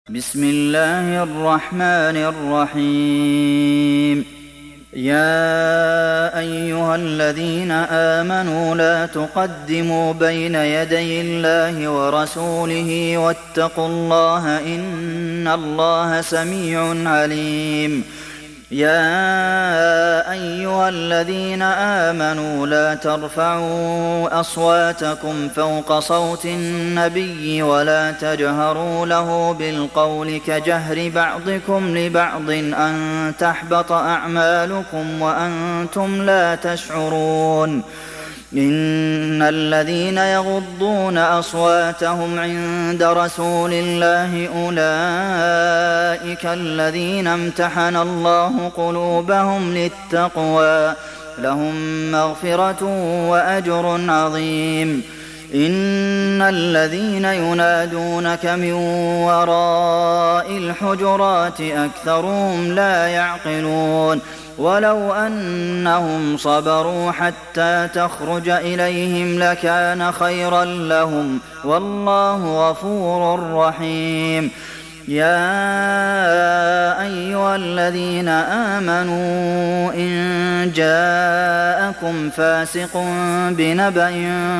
بسم الله الرحمن الرحيم. يا أيها الذين آمنوا لا تقدموا بين يدي الله ورسوله واتقوا الله إن الله سميع عليم. يا أيها الذين آمنوا لا ترفعوا أصواتكم فوق صوت النبي ولا تجهروا له بالقول كجهر بعضكم لبعض أن تحبط أعمالكم وأنتم لا تشعرون. إن الذين يغضون أصواتهم عند رسول الله أولئك الذين امتحن الله قلوبهم للتقوى لهم مغفرة وأجر عظيم. إن الذين ينادونك من وراء الحجرات أكثرهم لا يعقلون. ولو أنهم صبروا حتى تخرج إليهم لكان خيرا لهم والله غفور رحيم. يا أيها الذين آمنوا إن جاءكم فاسق بنبأ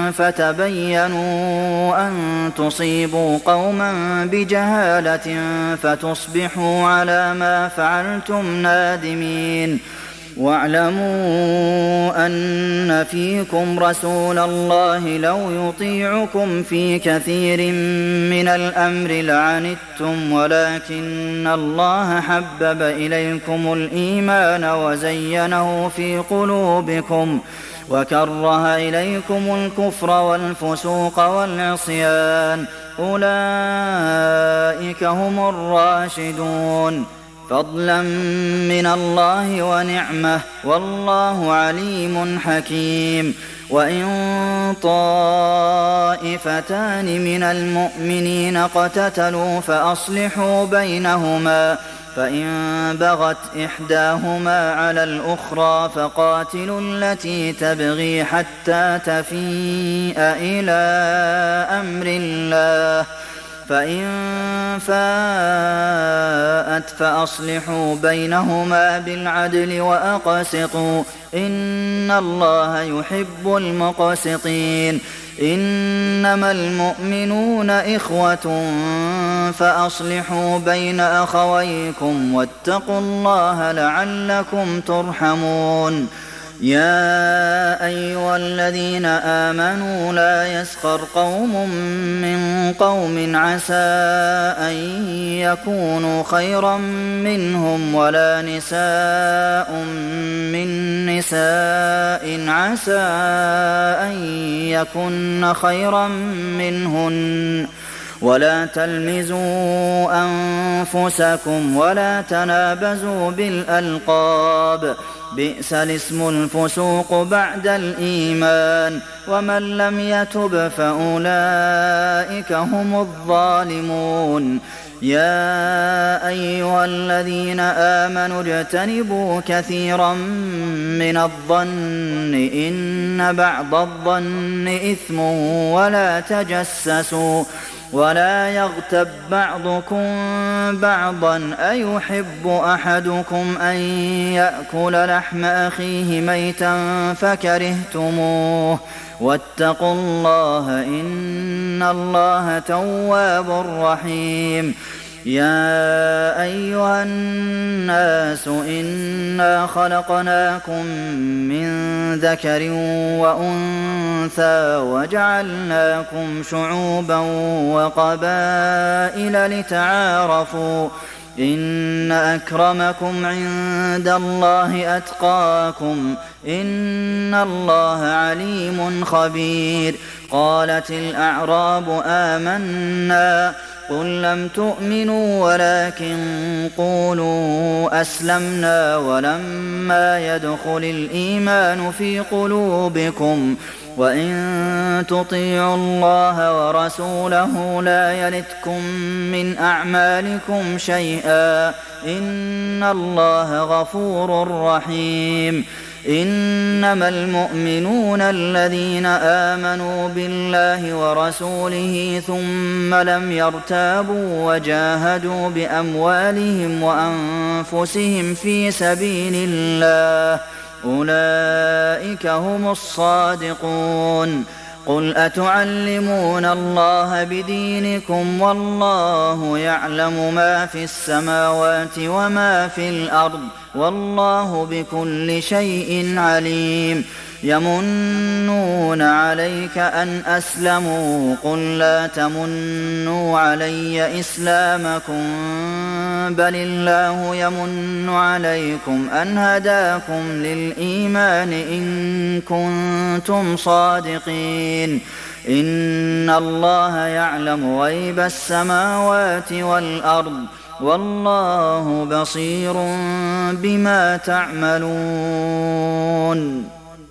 فتبينوا أن تصيبوا قوما بجهالة فتصبحوا على ما فعلتم نادمين. واعلموا أن فيكم رسول الله لو يطيعكم في كثير من الأمر لعنتم ولكن الله حبب إليكم الإيمان وزينه في قلوبكم وكره إليكم الكفر والفسوق والعصيان أولئك هم الراشدون فضلا من الله ونعمة والله عليم حكيم. وإن طائفتان من المؤمنين اقتتلوا فأصلحوا بينهما فإن بغت إحداهما على الأخرى فقاتلوا التي تبغي حتى تفيء إلى أمر الله فإن فاءت فأصلحوا بينهما بالعدل وأقسطوا إن الله يحب المقسطين. إنما المؤمنون إخوة فأصلحوا بين أخويكم واتقوا الله لعلكم ترحمون. يا أيها الذين آمنوا لا يسخر قوم من قوم عسى أن يكونوا خيرا منهم ولا نساء من نساء عسى أن يكن خيرا منهن ولا تلمزوا أنفسكم ولا تنابزوا بالألقاب بئس الاسم الفسوق بعد الإيمان ومن لم يتب فأولئك هم الظالمون. يا أيها الذين آمنوا اجتنبوا كثيرا من الظن إن بعض الظن إثم ولا تجسسوا ولا يغتب بعضكم بعضا أيحب أحدكم أن يأكل لحم أخيه ميتا فكرهتموه واتقوا الله إن الله تواب رحيم. يا أيها الناس إنا خلقناكم من ذكر وأنثى وجعلناكم شعوبا وقبائل لتعارفوا إن أكرمكم عند الله أتقاكم إن الله عليم خبير. قالت الأعراب آمنا قل لم تؤمنوا ولكن قولوا أسلمنا ولما يدخل الإيمان في قلوبكم وإن تطيعوا الله ورسوله لا يلتكم من أعمالكم شيئا إن الله غفور رحيم. إنما المؤمنون الذين آمنوا بالله ورسوله ثم لم يرتابوا وجاهدوا بأموالهم وأنفسهم في سبيل الله أولئك هم الصادقون قل أتعلمون الله بدينكم والله يعلم ما في السماوات وما في الأرض والله بكل شيء عليم يمنون عليك أن أسلموا قل لا تمنوا علي إسلامكم بل الله يمن عليكم أن هداكم للإيمان إن كنتم صادقين إن الله يعلم غيب السماوات والأرض والله بصير بما تعملون